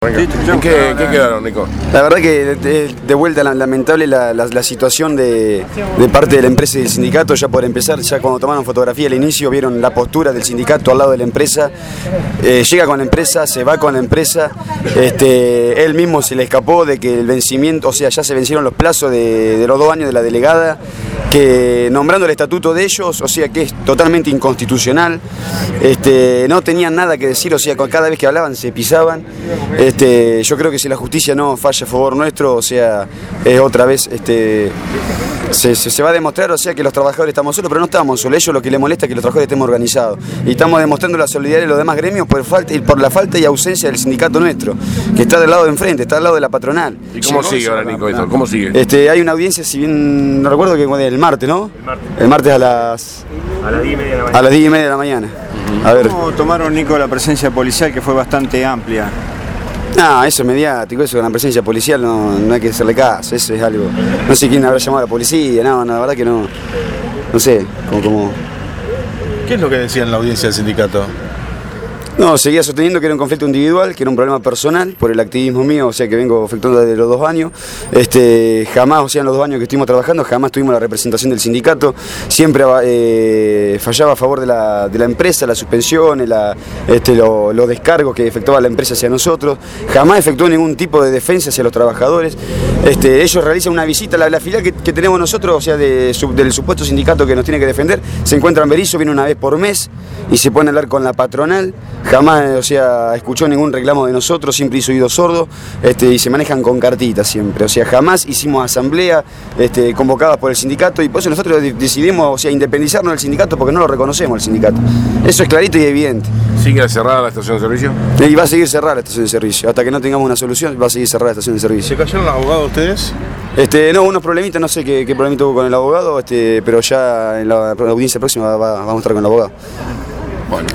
¿En qué quedaron, Nico? La verdad que de vuelta lamentable la situación de parte de la empresa y del sindicato. Ya por empezar, ya cuando tomaron fotografía al inicio vieron la postura del sindicato al lado de la empresa. Llega con la empresa, se va con la empresa. Él mismo se le escapó de que el vencimiento, o sea, ya se vencieron los plazos de los 2 años de la delegada, que nombrando el estatuto de ellos, o sea que es totalmente inconstitucional. No tenían nada que decir, o sea, cada vez que hablaban se pisaban. Yo creo que si la justicia no falla a favor nuestro, o sea, otra vez se va a demostrar, o sea, que los trabajadores estamos solos, pero no estamos solos. Ellos lo que les molesta es que los trabajadores estemos organizados. Y estamos demostrando la solidaridad de los demás gremios por la falta y ausencia del sindicato nuestro, que está del lado de enfrente, está al lado de la patronal. ¿Y cómo sigue ahora, Nico, esto? ¿Cómo sigue? Hay una audiencia, si bien no recuerdo, que el martes, ¿no? El martes a las 10:30 de la mañana. A las 10:30 de la mañana. A ver. ¿Cómo tomaron, Nico, la presencia policial, que fue bastante amplia? No, eso es mediático, eso con la presencia policial no hay que hacerle caso, eso es algo. No sé quién habrá llamado a la policía, no, la verdad que no. No sé, como. ¿Qué es lo que decía en la audiencia del sindicato? No, seguía sosteniendo que era un conflicto individual, que era un problema personal por el activismo mío, o sea, que vengo efectuando desde los 2 años. Jamás, o sea, en los 2 años que estuvimos trabajando, jamás tuvimos la representación del sindicato. Siempre fallaba a favor de la empresa, las suspensiones, los descargos que efectuaba la empresa hacia nosotros. Jamás efectuó ningún tipo de defensa hacia los trabajadores. Ellos realizan una visita, la filial que tenemos nosotros, o sea, del supuesto sindicato que nos tiene que defender, se encuentra en Berisso, viene una vez por mes y se pone a hablar con la patronal. Jamás, o sea, escuchó ningún reclamo de nosotros, siempre hizo oído sordo, y se manejan con cartitas siempre. O sea, jamás hicimos asamblea convocadas por el sindicato, y por eso nosotros decidimos, o sea, independizarnos del sindicato, porque no lo reconocemos el sindicato. Eso es clarito y evidente. ¿Sigue cerrada la estación de servicio? Y va a seguir cerrada la estación de servicio. Hasta que no tengamos una solución, va a seguir cerrada la estación de servicio. ¿Se cayeron los abogados ustedes? No, unos problemitas, no sé qué problemita hubo con el abogado, pero ya en la audiencia próxima vamos a estar con el abogado.